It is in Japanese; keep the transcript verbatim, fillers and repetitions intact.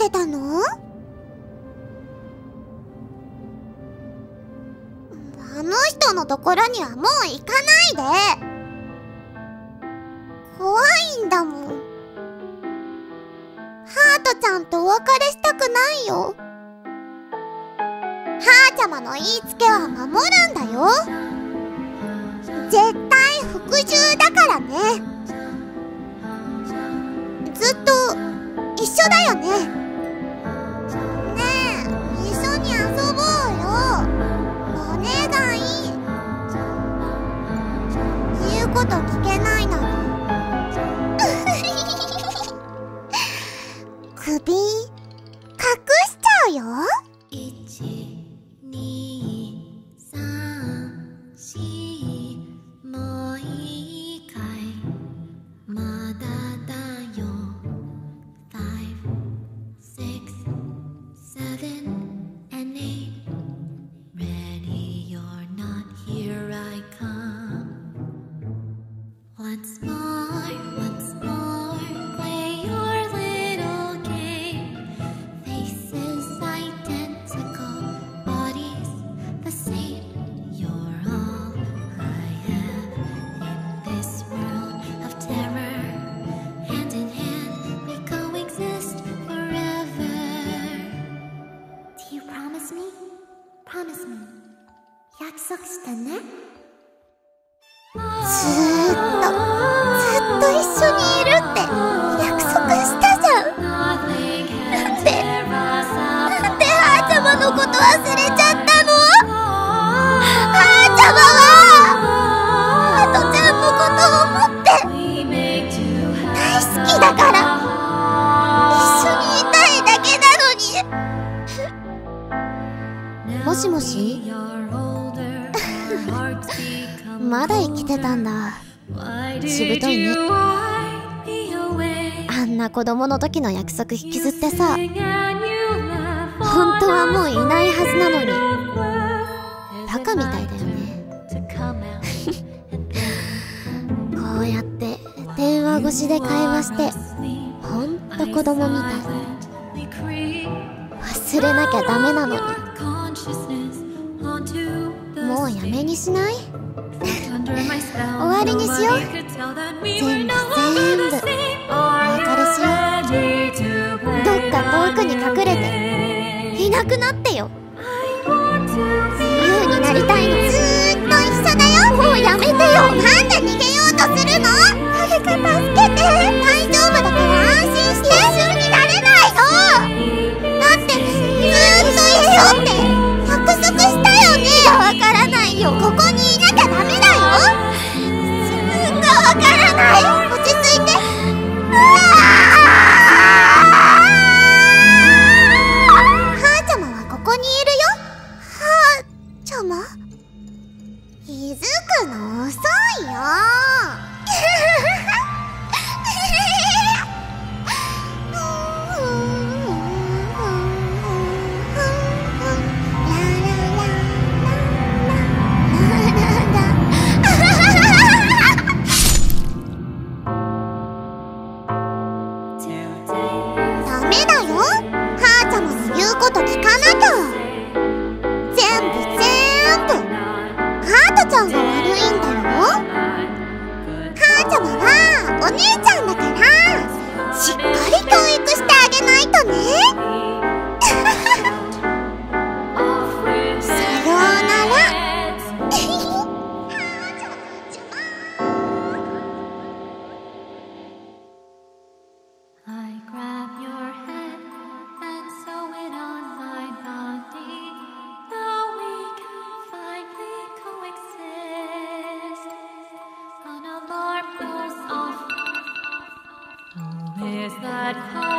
てたの？あの人のところにはもう行かないで。怖いんだもん。ハートちゃんとお別れしたくないよ。ハーちゃまの言いつけは守るんだよ。絶対服従だからね。ずっと一緒だよね。ねえ、一緒に遊ぼうよ。お願い。言うこと聞けないなら首隠しちゃうよ。いち、に、さん、し、もう一回まだだよ。five, six, seven, and eight. Ready or not, here I come. Once more, once more, play your little game. Faces identical, bodies the same. You're all I have in this world of terror. Hand in hand, we coexist forever. Do you promise me? Promise me. 約束してね。ずーっと、ずっと一緒にいるって約束したじゃん。なんで、なんでハーちゃまのこと忘れちゃったの？ハーちゃまは、ハートちゃんのことを思って大好きだから、一緒にいたいだけなのに。もしもし？まだ生きてたんだ。しぶといね。あんな子供の時の約束引きずってさ、本当はもういないはずなのに。バカみたいだよね。こうやって電話越しで会話して、ほんと子供みたい。忘れなきゃダメなのに。もうやめにしない？終わりにしよう。全部全部お別れしよう。どっか遠くに隠れていなくなってよ。自由になりたいの。ずーっと一緒だよ。もうやめてよ。なんで逃げようとするの？誰か助けて。大丈夫だから安心して。一緒になれないの。だってずーっと一緒って約束したよね。わからないよ。ここにいなきゃダメだよ。自分がわからない。落ち着いて。ハーちゃまはここにいるよ。ハーちゃま？気づくの遅いよ。ダメだよ。ハーちゃまの言うこと聞かなきゃ。全部全部ハートちゃんが悪いんだよ。ハーちゃまはお姉ちゃんだからしっかり教育してあげないとね。さようなら。 Is that